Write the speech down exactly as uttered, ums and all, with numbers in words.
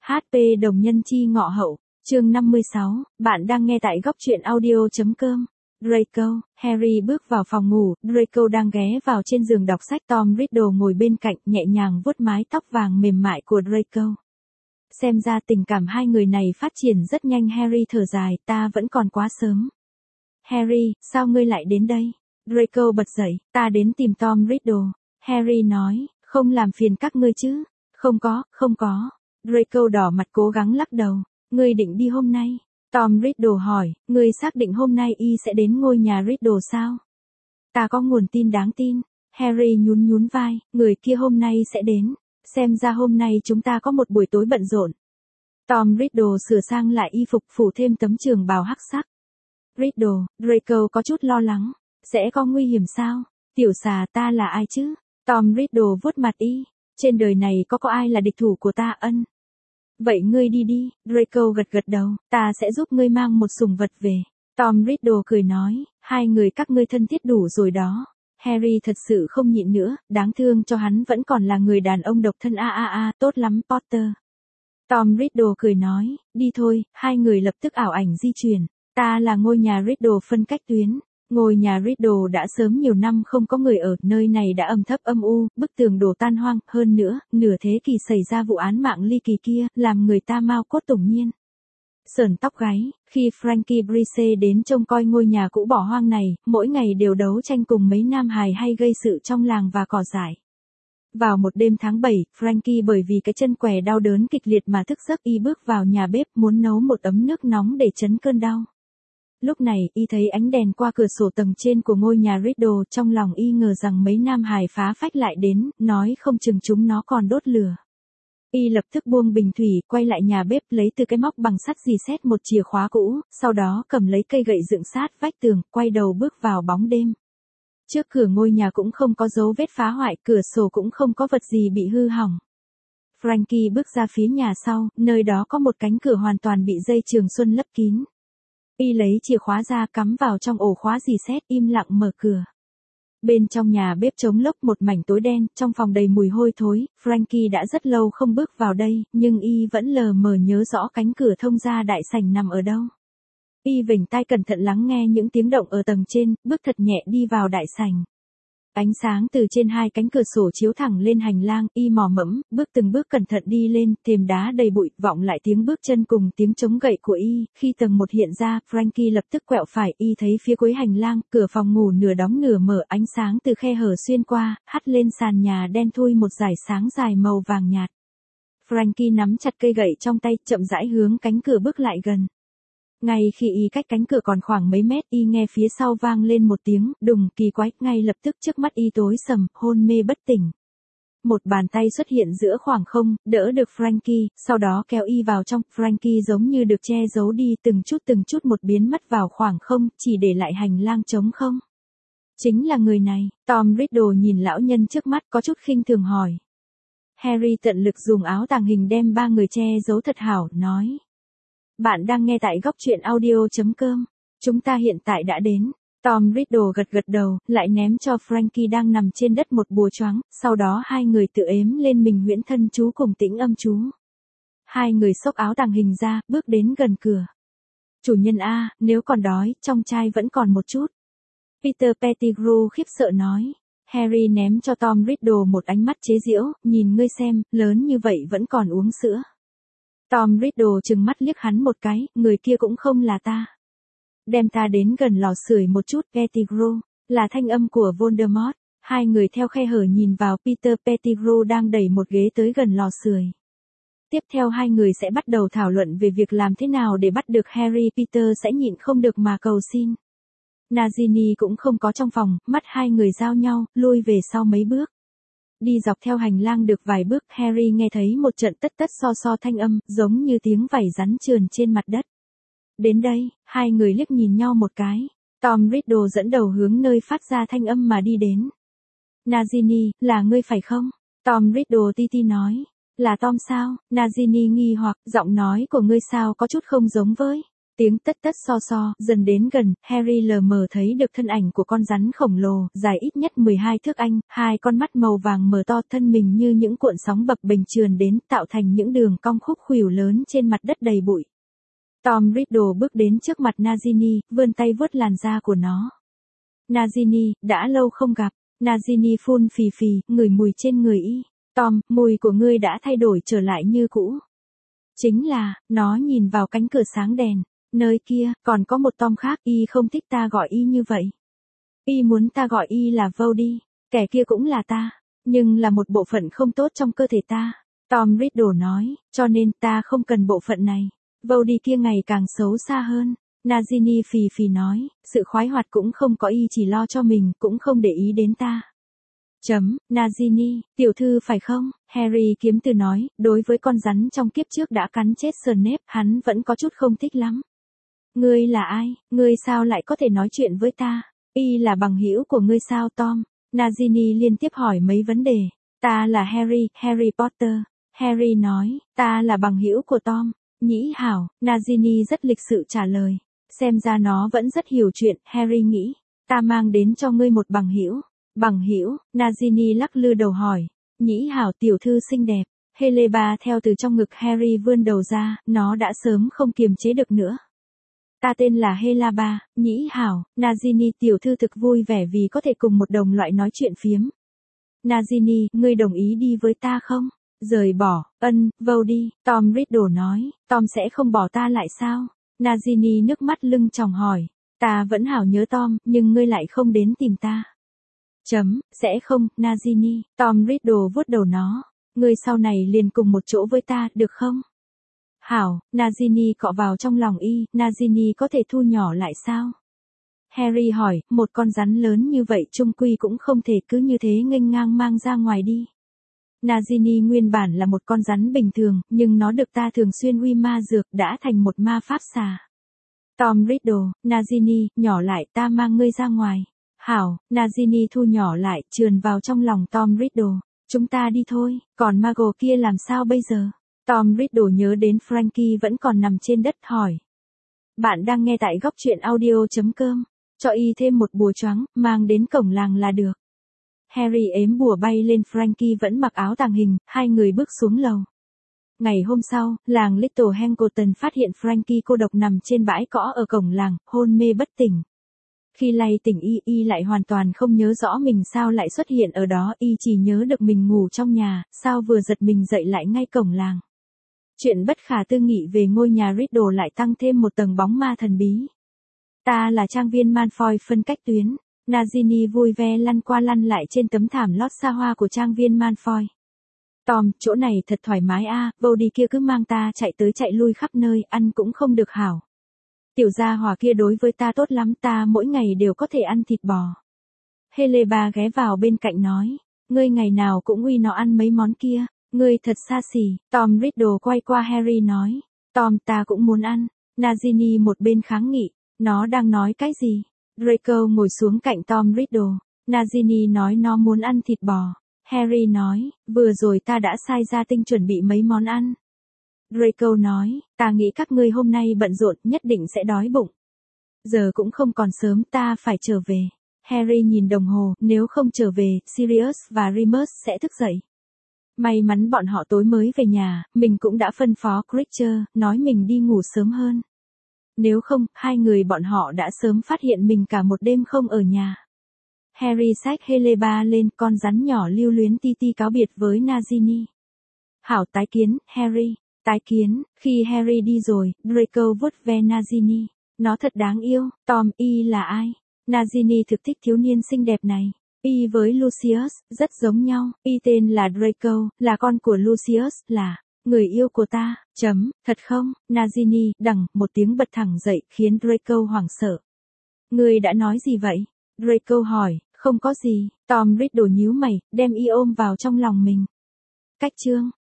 hát pê đồng nhân chi ngọ hậu, chương năm mươi sáu, bạn đang nghe tại góc truyện audio.com. Draco, Harry bước vào phòng ngủ, Draco đang ghé vào trên giường đọc sách, Tom Riddle ngồi bên cạnh nhẹ nhàng vuốt mái tóc vàng mềm mại của Draco. Xem ra tình cảm hai người này phát triển rất nhanh. Harry thở dài, ta vẫn còn quá sớm. Harry, sao ngươi lại đến đây? Draco bật dậy, ta đến tìm Tom Riddle. Harry nói, không làm phiền các ngươi chứ? Không có, không có. Draco đỏ mặt cố gắng lắc đầu. Ngươi định đi hôm nay? Tom Riddle hỏi, ngươi xác định hôm nay y sẽ đến ngôi nhà Riddle sao? Ta có nguồn tin đáng tin. Harry nhún nhún vai, người kia hôm nay sẽ đến. Xem ra hôm nay chúng ta có một buổi tối bận rộn. Tom Riddle sửa sang lại y phục, phủ thêm tấm trường bào hắc sắc. Riddle, Draco có chút lo lắng. Sẽ có nguy hiểm sao? Tiểu xà, ta là ai chứ? Tom Riddle vuốt mặt y. Trên đời này có có ai là địch thủ của ta ân? Vậy ngươi đi đi. Draco gật gật đầu, ta sẽ giúp ngươi mang một sủng vật về. Tom Riddle cười nói, hai người các ngươi thân thiết đủ rồi đó. Harry thật sự không nhịn nữa, đáng thương cho hắn vẫn còn là người đàn ông độc thân a a a, tốt lắm Potter. Tom Riddle cười nói, đi thôi, hai người lập tức ảo ảnh di chuyển. Ta là ngôi nhà Riddle phân cách tuyến. Ngôi nhà Riddle đã sớm nhiều năm không có người ở, nơi này đã ẩm thấp âm u, bức tường đổ tan hoang, hơn nữa, nửa thế kỷ xảy ra vụ án mạng ly kỳ kia, làm người ta mau cốt tủng nhiên. Sởn tóc gáy, khi Frankie Brice đến trông coi ngôi nhà cũ bỏ hoang này, mỗi ngày đều đấu tranh cùng mấy nam hài hay gây sự trong làng và cỏ dại. Vào một đêm tháng bảy, Frankie bởi vì cái chân què đau đớn kịch liệt mà thức giấc, y bước vào nhà bếp muốn nấu một ấm nước nóng để trấn cơn đau. Lúc này, y thấy ánh đèn qua cửa sổ tầng trên của ngôi nhà Riddle, trong lòng y ngờ rằng mấy nam hài phá phách lại đến, nói không chừng chúng nó còn đốt lửa. Y lập tức buông bình thủy, quay lại nhà bếp lấy từ cái móc bằng sắt dì xét một chìa khóa cũ, sau đó cầm lấy cây gậy dựng sát vách tường, quay đầu bước vào bóng đêm. Trước cửa ngôi nhà cũng không có dấu vết phá hoại, cửa sổ cũng không có vật gì bị hư hỏng. Frankie bước ra phía nhà sau, nơi đó có một cánh cửa hoàn toàn bị dây trường xuân lấp kín. Y lấy chìa khóa ra cắm vào trong ổ khóa dì xét, im lặng mở cửa. Bên trong nhà bếp trống lốc một mảnh tối đen, trong phòng đầy mùi hôi thối. Frankie đã rất lâu không bước vào đây, nhưng y vẫn lờ mờ nhớ rõ cánh cửa thông ra đại sảnh nằm ở đâu. Y vểnh tai cẩn thận lắng nghe những tiếng động ở tầng trên, bước thật nhẹ đi vào đại sảnh. Ánh sáng từ trên hai cánh cửa sổ chiếu thẳng lên hành lang, y mò mẫm, bước từng bước cẩn thận đi lên, thềm đá đầy bụi, vọng lại tiếng bước chân cùng tiếng chống gậy của y. Khi tầng một hiện ra, Frankie lập tức quẹo phải, y thấy phía cuối hành lang, cửa phòng ngủ nửa đóng nửa mở, ánh sáng từ khe hở xuyên qua, hắt lên sàn nhà đen thui một dải sáng dài màu vàng nhạt. Frankie nắm chặt cây gậy trong tay, chậm rãi hướng cánh cửa bước lại gần. Ngay khi y cách cánh cửa còn khoảng mấy mét, y nghe phía sau vang lên một tiếng đùng kỳ quái, ngay lập tức trước mắt y tối sầm, hôn mê bất tỉnh. Một bàn tay xuất hiện giữa khoảng không, đỡ được Frankie, sau đó kéo y vào trong. Frankie giống như được che giấu đi, từng chút từng chút một biến mất vào khoảng không, chỉ để lại hành lang trống không. Chính là người này. Tom Riddle nhìn lão nhân trước mắt có chút khinh thường hỏi. Harry tận lực dùng áo tàng hình đem ba người che giấu thật hảo, nói. Bạn đang nghe tại góc truyện audio.com. Chúng ta hiện tại đã đến. Tom Riddle gật gật đầu, lại ném cho Frankie đang nằm trên đất một bùa choáng, sau đó hai người tự ếm lên mình huyễn thân chú cùng tĩnh âm chú. Hai người xốc áo tàng hình ra, bước đến gần cửa. Chủ nhân A, nếu còn đói, trong chai vẫn còn một chút. Peter Pettigrew khiếp sợ nói. Harry ném cho Tom Riddle một ánh mắt chế giễu, nhìn ngươi xem, lớn như vậy vẫn còn uống sữa. Tom Riddle trừng mắt liếc hắn một cái, người kia cũng không là ta. Đem ta đến gần lò sưởi một chút, Pettigrew, là thanh âm của Voldemort. Hai người theo khe hở nhìn vào, Peter Pettigrew đang đẩy một ghế tới gần lò sưởi. Tiếp theo hai người sẽ bắt đầu thảo luận về việc làm thế nào để bắt được Harry. Peter sẽ nhịn không được mà cầu xin. Nagini cũng không có trong phòng, mắt hai người giao nhau, lui về sau mấy bước. Đi dọc theo hành lang được vài bước, Harry nghe thấy một trận tất tất so so thanh âm, giống như tiếng vảy rắn trườn trên mặt đất. Đến đây, hai người liếc nhìn nhau một cái. Tom Riddle dẫn đầu hướng nơi phát ra thanh âm mà đi đến. Nagini, là ngươi phải không? Tom Riddle ti ti nói. Là Tom sao? Nagini nghi hoặc, giọng nói của ngươi sao có chút không giống với. Tiếng tất tất so so, dần đến gần, Harry lờ mờ thấy được thân ảnh của con rắn khổng lồ, dài ít nhất mười hai thước anh, hai con mắt màu vàng mở to, thân mình như những cuộn sóng bập bềnh trườn đến, tạo thành những đường cong khúc khuỷu lớn trên mặt đất đầy bụi. Tom Riddle bước đến trước mặt Nagini, vươn tay vuốt làn da của nó. Nagini, đã lâu không gặp. Nagini phun phì phì, ngửi mùi trên người y. Tom, mùi của ngươi đã thay đổi trở lại như cũ. Chính là, nó nhìn vào cánh cửa sáng đèn. Nơi kia, còn có một Tom khác, y không thích ta gọi y như vậy. Y muốn ta gọi y là Vody, kẻ kia cũng là ta, nhưng là một bộ phận không tốt trong cơ thể ta. Tom Riddle nói, cho nên ta không cần bộ phận này. Vody kia ngày càng xấu xa hơn. Nagini phì phì nói, sự khoái hoạt cũng không có, y chỉ lo cho mình, cũng không để ý đến ta. Chấm, Nagini, tiểu thư phải không? Harry kiếm từ nói, đối với con rắn trong kiếp trước đã cắn chết Snape, hắn vẫn có chút không thích lắm. Ngươi là ai? Ngươi sao lại có thể nói chuyện với ta? Y là bằng hữu của ngươi sao Tom? Nagini liên tiếp hỏi mấy vấn đề. Ta là Harry, Harry Potter. Harry nói, ta là bằng hữu của Tom. Nhĩ hảo, Nagini rất lịch sự trả lời. Xem ra nó vẫn rất hiểu chuyện, Harry nghĩ. Ta mang đến cho ngươi một bằng hữu. Bằng hữu, Nagini lắc lư đầu hỏi. Nhĩ hảo tiểu thư xinh đẹp. Heleba theo từ trong ngực Harry vươn đầu ra, nó đã sớm không kiềm chế được nữa. Ta tên là Helaba, Nhĩ hảo, Nagini tiểu thư thực vui vẻ vì có thể cùng một đồng loại nói chuyện phiếm. Nagini, ngươi đồng ý đi với ta không? Rời bỏ, ân, Vody, Tom Riddle nói, Tom sẽ không bỏ ta lại sao? Nagini nước mắt lưng tròng hỏi, ta vẫn hảo nhớ Tom, nhưng ngươi lại không đến tìm ta. Chấm, sẽ không, Nagini, Tom Riddle vuốt đầu nó, ngươi sau này liền cùng một chỗ với ta, được không? Hảo, Nagini cọ vào trong lòng y, Nagini có thể thu nhỏ lại sao? Harry hỏi, một con rắn lớn như vậy chung quy cũng không thể cứ như thế nghênh ngang mang ra ngoài đi. Nagini nguyên bản là một con rắn bình thường, nhưng nó được ta thường xuyên uy ma dược đã thành một ma pháp xà. Tom Riddle, Nagini, nhỏ lại ta mang ngươi ra ngoài. Hảo, Nagini thu nhỏ lại, trườn vào trong lòng Tom Riddle. Chúng ta đi thôi, còn Mago kia làm sao bây giờ? Tom Riddle nhớ đến Frankie vẫn còn nằm trên đất hỏi. Bạn đang nghe tại góc truyện audio.com. Cho y thêm một bùa choáng, mang đến cổng làng là được. Harry ếm bùa bay lên, Frankie vẫn mặc áo tàng hình, hai người bước xuống lầu. Ngày hôm sau, làng Little Hangleton phát hiện Frankie cô độc nằm trên bãi cỏ ở cổng làng, hôn mê bất tỉnh. Khi lay tỉnh y, y lại hoàn toàn không nhớ rõ mình sao lại xuất hiện ở đó, y chỉ nhớ được mình ngủ trong nhà, sao vừa giật mình dậy lại ngay cổng làng. Chuyện bất khả tư nghị về ngôi nhà Riddle lại tăng thêm một tầng bóng ma thần bí. Ta là trang viên Malfoy phân cách tuyến. Nagini vui vẻ lăn qua lăn lại trên tấm thảm lót xa hoa của trang viên Malfoy. Tom, chỗ này thật thoải mái a, à, Vody kia cứ mang ta chạy tới chạy lui khắp nơi, ăn cũng không được hảo. Tiểu gia hỏa kia đối với ta tốt lắm, ta mỗi ngày đều có thể ăn thịt bò. Heleba ghé vào bên cạnh nói, ngươi ngày nào cũng uy nó ăn mấy món kia, ngươi thật xa xỉ. Tom Riddle quay qua Harry nói, Tom ta cũng muốn ăn. Nagini một bên kháng nghị, nó đang nói cái gì? Draco ngồi xuống cạnh Tom Riddle. Nagini nói nó muốn ăn thịt bò. Harry nói, vừa rồi ta đã sai gia tinh chuẩn bị mấy món ăn. Draco nói, ta nghĩ các ngươi hôm nay bận rộn nhất định sẽ đói bụng. Giờ cũng không còn sớm, ta phải trở về. Harry nhìn đồng hồ, nếu không trở về, Sirius và Remus sẽ thức dậy. May mắn bọn họ tối mới về nhà, mình cũng đã phân phó Creature, nói mình đi ngủ sớm hơn. Nếu không, hai người bọn họ đã sớm phát hiện mình cả một đêm không ở nhà. Harry xách Heleba lên, con rắn nhỏ lưu luyến ti ti cáo biệt với Nagini. Hảo tái kiến, Harry. Tái kiến, khi Harry đi rồi, Draco vuốt ve Nagini. Nó thật đáng yêu, Tom, y là ai? Nagini thực thích thiếu niên xinh đẹp này. Y với Lucius, rất giống nhau, y tên là Draco, là con của Lucius, là người yêu của ta, chấm, thật không? Nagini, đằng, một tiếng bật thẳng dậy, khiến Draco hoảng sợ. Người đã nói gì vậy? Draco hỏi, không có gì, Tom Riddle nhíu mày, đem y ôm vào trong lòng mình. Cách chương